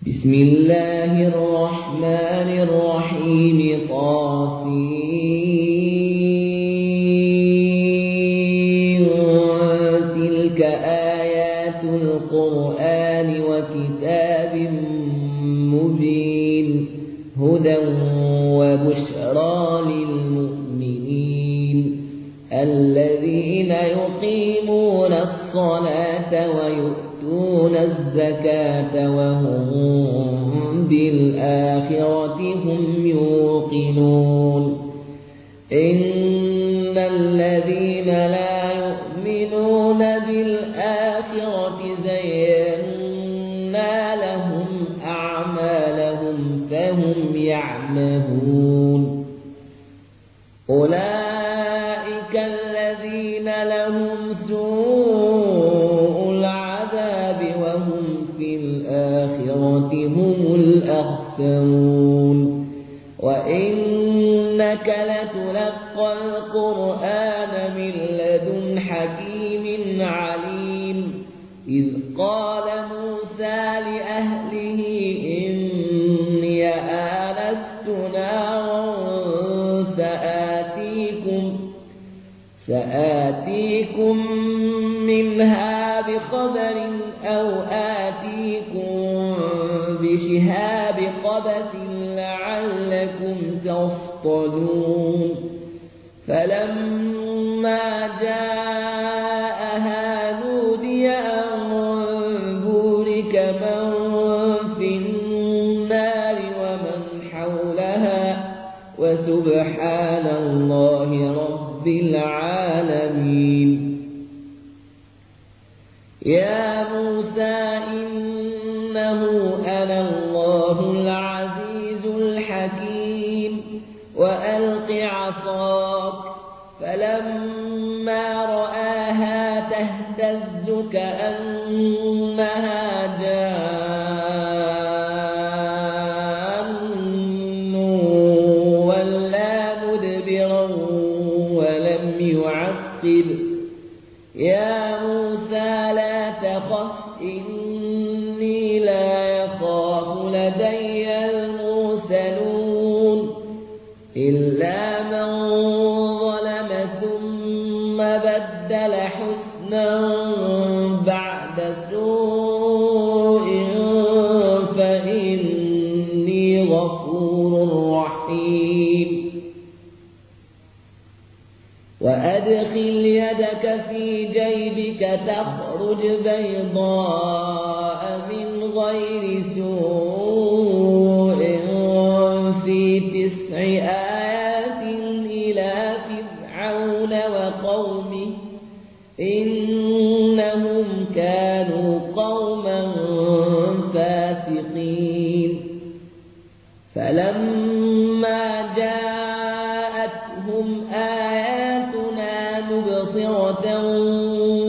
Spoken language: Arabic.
بسم الله الرحمن الرحيم تلك آيات القرآن وكتاب مبين هدى وبشرى للمؤمنين الذين يقيمون الصلاة ويؤتون الزكاة وهم بالآخرة هم يوقنون إن الذين لا يؤمنون بالآخرة زينا لهم أعمالهم فهم يعمهون أولئك الذين لهم سوء العذاب وهم في الآخرة هم الأخسرون وإنك لتلقى القرآن من لدن حكيم عليم إذ قال موسى لأهله إني آنست نارا سآتيكم منها بخبر أو آتيكم بشهاب قبس لعلكم تصطلون فلما جاءها نودي أن بورك من في النار ومن حولها وسبحان الله رب العالمين يا موسى إنه أنا الله العزيز الحكيم وألق عصاك فلما رآها تهتز كأنها جان ولا مدبرا ولم يعقب يا موسى لا تخف إني لا يخاف لدي المرسلون إلا من ظلم ثم بدل حسنا بعد سوء فإني غفور رحيم وأدخل يدك في جيبك تخرج بيضاء من غير سوء في 9 آيات إلى فرعون وقومه إنهم كانوا قوما فاسقين فلما جاءتهم آياتنا مبصرة